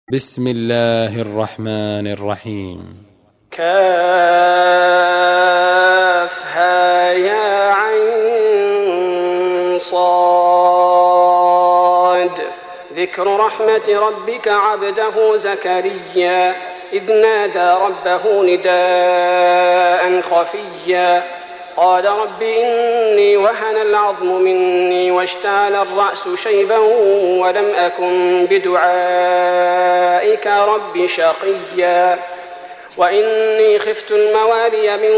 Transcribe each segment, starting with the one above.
بسم الله الرحمن الرحيم. كافها يا عين صاد. ذكر رحمة ربك عبده زكريا إذ نادى ربه نداء خفيا قال رب إني وهن العظم مني واشتعل الرأس شيبا ولم أكن بدعائك رب شقيا وإني خفت الموالي من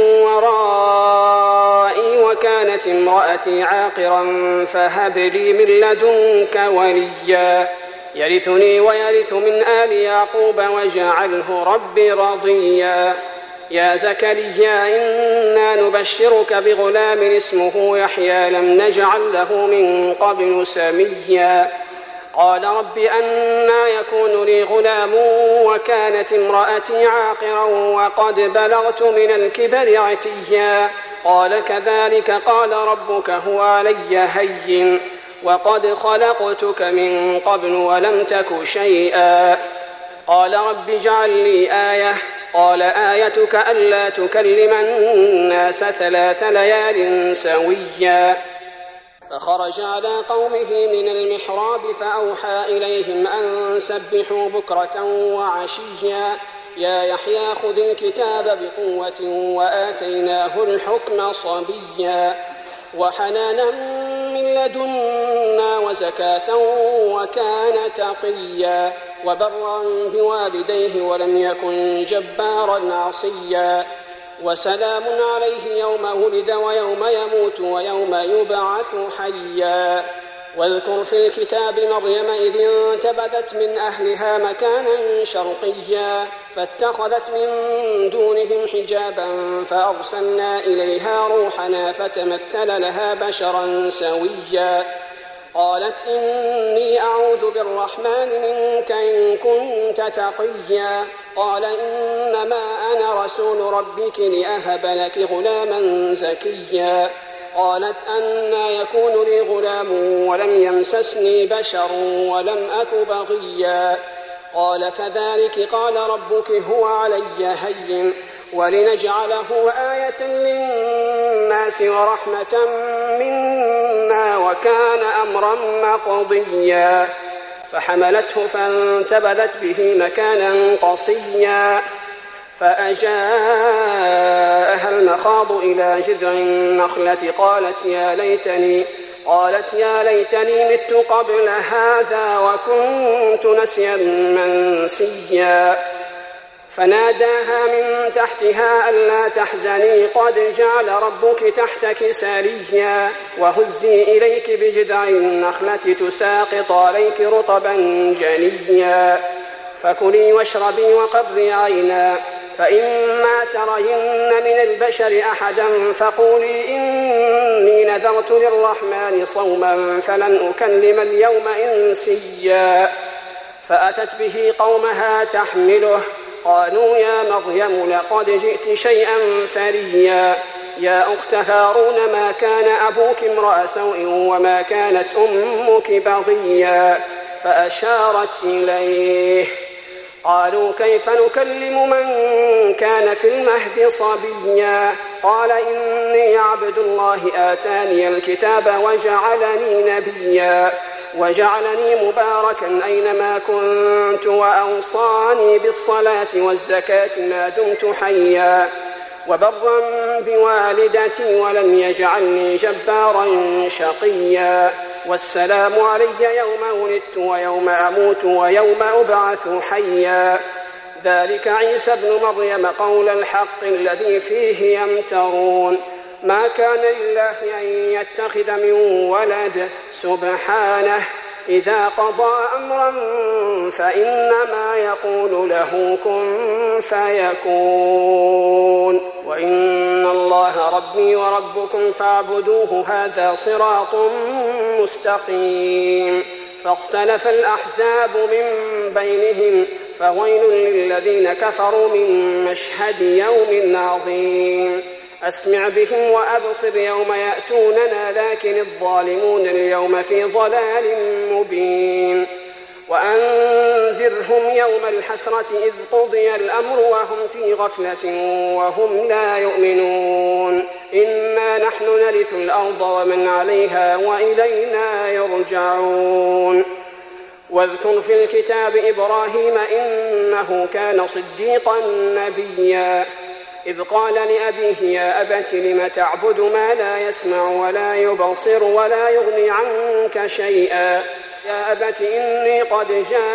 ورائي وكانت امرأتي عاقرا فهب لي من لدنك وليا يرثني ويرث من آل يعقوب واجعله رب رضيا يا زكريا إنا نبشرك بغلام اسمه يحيى لم نجعل له من قبل سميا قال رب أنى يكون لي غلام وكانت امرأتي عاقرا وقد بلغت من الكبر عتيا قال كذلك قال ربك هو علي هين وقد خلقتك من قبل ولم تك شيئا قال رب اجعل لي آية قال آيتك ألا تكلم الناس 3 ليال سويا فخرج على قومه من المحراب فأوحى إليهم أن سبحوا بكرة وعشيا يا يحيى خذ الكتاب بقوة وآتيناه الحكم صبيا وحنانا من لدنا وزكاة وكان تقيا وبرا بوالديه ولم يكن جبارا عصيا وسلام عليه يوم ولد ويوم يموت ويوم يبعث حيا واذكر في الكتاب مريم إذ انتبذت من أهلها مكانا شرقيا فاتخذت من دونهم حجابا فأرسلنا إليها روحنا فتمثل لها بشرا سويا قالت إني أعوذ بالرحمن منك إن كنت تقيا قال إنما أنا رسول ربك لأهب لك غلاما زكيا قالت أنى يكون لي غلام ولم يمسسني بشر ولم أك بغيا قال كذلك قال ربك هو علي هين ولنجعله آية للناس ورحمة منا وكان أمرا مقضيا فحملته فانتبذت به مكانا قصيا فأجاءها المخاض إلى جذع النخلة قالت يا ليتني مت قبل هذا وكنت نسيا منسيا فناداها من تحتها ألا تحزني قد جعل ربك تحتك سريا وهزي إليك بجذع النخلة تساقط عليك رطبا جنيا فكلي واشربي وقري عينا فإما ترين من البشر أحدا فقولي إني نذرت للرحمن صوما فلن أكلم اليوم إنسيا فأتت به قومها تحمله قالوا يا مريم لقد جئت شيئا فريا يا أخت هارون ما كان أبوك امرأ سوء وما كانت أمك بغيا فأشارت إليه قالوا كيف نكلم من كان في المهد صبيا قال إني عبد الله آتاني الكتاب وجعلني نبيا وجعلني مباركا أينما كنت وأوصاني بالصلاة والزكاة ما دمت حيا وبرا بوالدتي ولم يجعلني جبارا شقيا والسلام علي يوم ولدت ويوم أموت ويوم أبعث حيا ذلك عيسى ابن مريم قول الحق الذي فيه يمترون ما كان لله أن يتخذ من ولد سبحانه إذا قضى أمرا فإنما يقول له كن فيكون وإن الله ربي وربكم فاعبدوه هذا صراط مستقيم فاختلف الأحزاب من بينهم فويل للذين كفروا من مشهد يوم عظيم أسمع بهم وأبصر يوم يأتوننا لكن الظالمون اليوم في ضلال مبين وأنذرهم يوم الحسرة إذ قضي الأمر وهم في غفلة وهم لا يؤمنون إنا نحن نرث الأرض ومن عليها وإلينا يرجعون واذكر في الكتاب إبراهيم إنه كان صديقا نبيا إذ قال لأبيه يا أبت لم تعبد ما لا يسمع ولا يبصر ولا يغني عنك شيئا يا أبت إني قد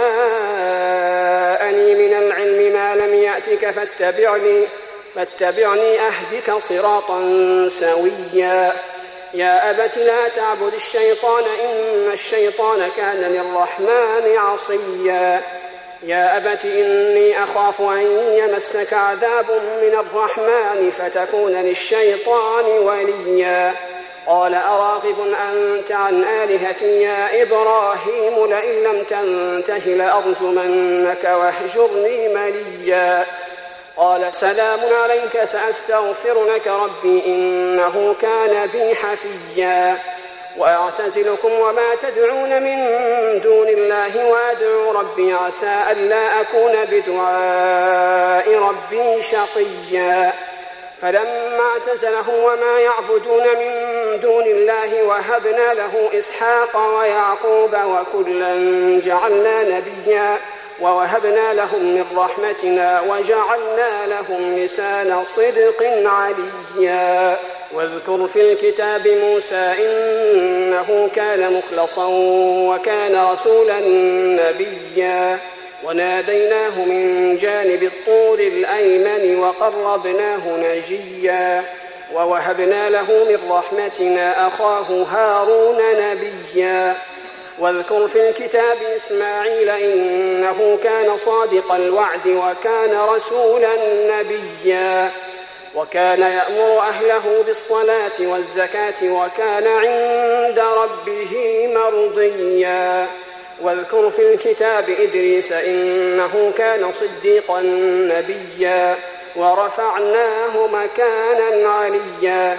جاءني من العلم ما لم يأتك فاتبعني أهدك صراطا سويا يا أبت لا تعبد الشيطان إن الشيطان كان للرحمن عصيا يا أبت إني أخاف أن يمسك عذاب من الرحمن فتكون للشيطان وليا قال أراغب أنت عن آلهتي يا إبراهيم لئن لم تنته لأرجمنك واهجرني مليا قال سلام عليك سأستغفر لك ربي إنه كان بي حفيا وأعتزلكم وما تدعون من دون الله وأدعو ربي عسى ألا أكون بدعاء ربي شقيا فلما اعتزلهم وما يعبدون من دون الله وهبنا له إسحاق ويعقوب وكلا جعلنا نبيا ووهبنا لهم من رحمتنا وجعلنا لهم لسان صدق عليا واذكر في الكتاب موسى إنه كان مخلصا وكان رسولا نبيا وناديناه من جانب الطور الأيمن وقربناه نجيا ووهبنا له من رحمتنا أخاه هارون نبيا واذكر في الكتاب إسماعيل إنه كان صادق الوعد وكان رسولا نبيا وكان يأمر أهله بالصلاة والزكاة وكان عند ربه مرضيا واذكر في الكتاب إدريس إنه كان صديقا نبيا ورفعناه مكانا عليا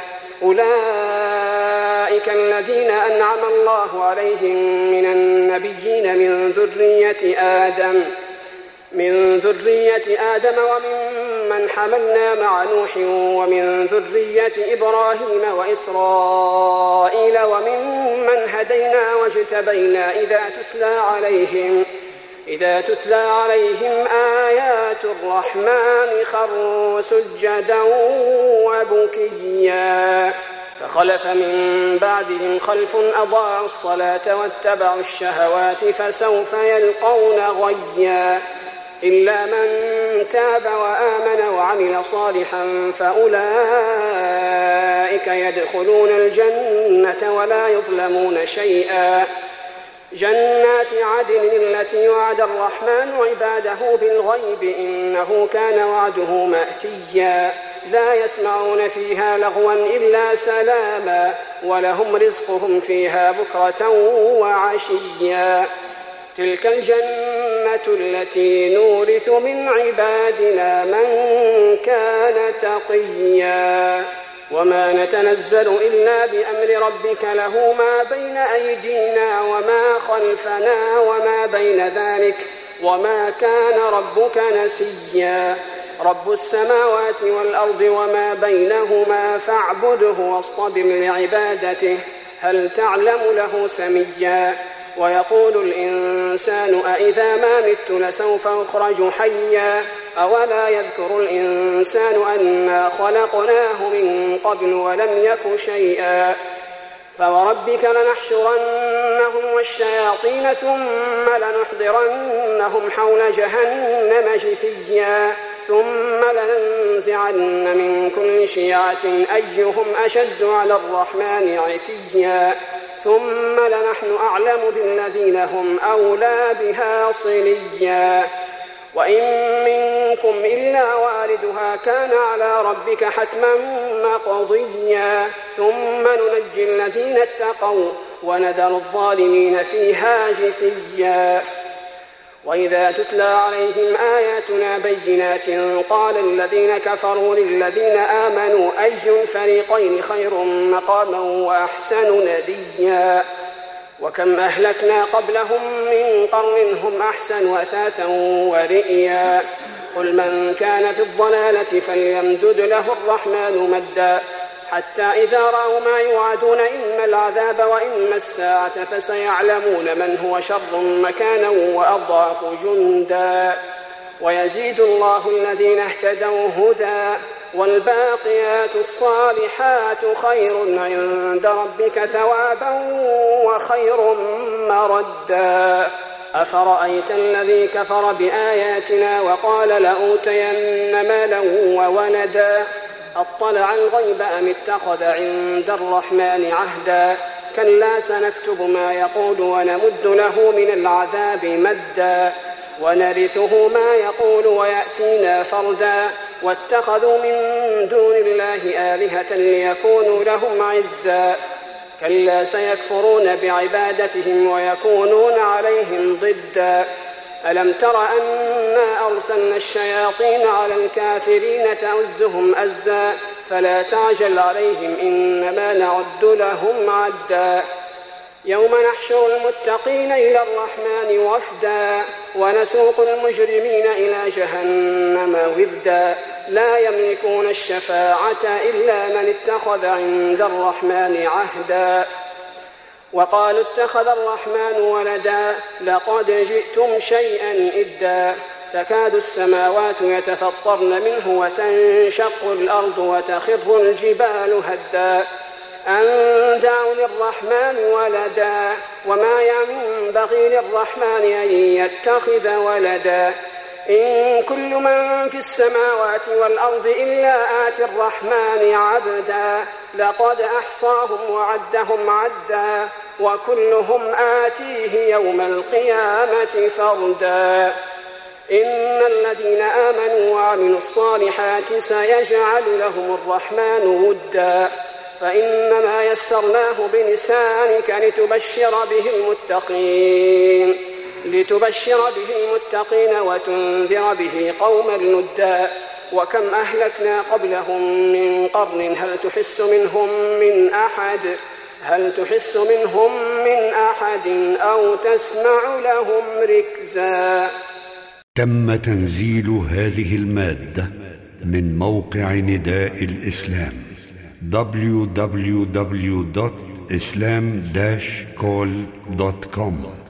أولئك الذين أنعم الله عليهم من النبيين من ذرية آدم وممن حملنا مع نوح ومن ذرية إبراهيم وإسرائيل وممن هدينا واجتبينا إذا تتلى عليهم آيات الرحمن خروا سجدا وبكيا فخلف من بعدهم خلف أضاعوا الصلاة واتبعوا الشهوات فسوف يلقون غيا إلا من تاب وآمن وعمل صالحا فأولئك يدخلون الجنة ولا يظلمون شيئا جنات عدن التي وعد الرحمن عباده بالغيب إنه كان وعده مأتيا لا يسمعون فيها لغوا إلا سلاما ولهم رزقهم فيها بكرة وعشيا تلك الجنة التي نورث من عبادنا من كان تقيا وما نتنزل إلا بأمر ربك له ما بين أيدينا وما خلفنا وما بين ذلك وما كان ربك نسيا رب السماوات والأرض وما بينهما فاعبده واصطبر لعبادته هل تعلم له سميا ويقول الإنسان أإذا ما مت لسوف أخرج حيا أولا يذكر الإنسان أنا خلقناه من قبل ولم يك شيئا فوربك لنحشرنهم والشياطين ثم لنحضرنهم حول جهنم جثيا ثم لننزعن من كل شيعة أيهم أشد على الرحمن عتيا ثم لنحن أعلم بالذين هم أولى بها صليا وإن منكم إلا واردها كان على ربك حتما مقضيا ثم ننجي الذين اتقوا ونذر الظالمين فيها جثيا وإذا تتلى عليهم آياتنا بينات قال الذين كفروا للذين آمنوا أي الفريقين خير مقاما وأحسن نديا وكم أهلكنا قبلهم من قرن هم أحسن أثاثا ورئيا قل من كان في الضلالة فليمدد له الرحمن مدا حتى إذا رأوا ما يوعدون إما العذاب وإما الساعة فسيعلمون من هو شر مكانا وأضعف جندا ويزيد الله الذين اهتدوا هدى والباقيات الصالحات خير عند ربك ثوابا وخير مردا أفرأيت الذي كفر بآياتنا وقال لأوتين مالا وولدا أطلع الغيب أم اتخذ عند الرحمن عهدا كلا سنكتب ما يقول ونمد له من العذاب مدا ونرثه ما يقول ويأتينا فردا واتخذوا من دون الله آلهة ليكونوا لهم عزا كلا سيكفرون بعبادتهم ويكونون عليهم ضدا ألم تر أنا أرسلنا الشياطين على الكافرين تؤزهم أزا فلا تعجل عليهم إنما نعد لهم عدا يوم نحشر المتقين إلى الرحمن وفدا ونسوق المجرمين إلى جهنم وردا لا يملكون الشفاعة إلا من اتخذ عند الرحمن عهدا وقالوا اتخذ الرحمن ولدا لقد جئتم شيئا إدا تكاد السماوات يتفطرن منه وتنشق الأرض وتخر الجبال هدا أن دعوا للرحمن ولدا وما ينبغي للرحمن أن يتخذ ولدا إن كل من في السماوات والأرض إلا آتي الرحمن عبدا لقد أحصاهم وعدهم عدا وكلهم آتيه يوم القيامة فردا إن الذين آمنوا وعملوا الصالحات سيجعل لهم الرحمن ودا فإنما يسرناه بلسانك لتبشر به المتقين وتنذر به قوما لدا وكم أهلكنا قبلهم من قرن هل تحس منهم من أحد أو تسمع لهم ركزا. تم تنزيل هذه المادة من موقع نداء الإسلام www.islam-call.com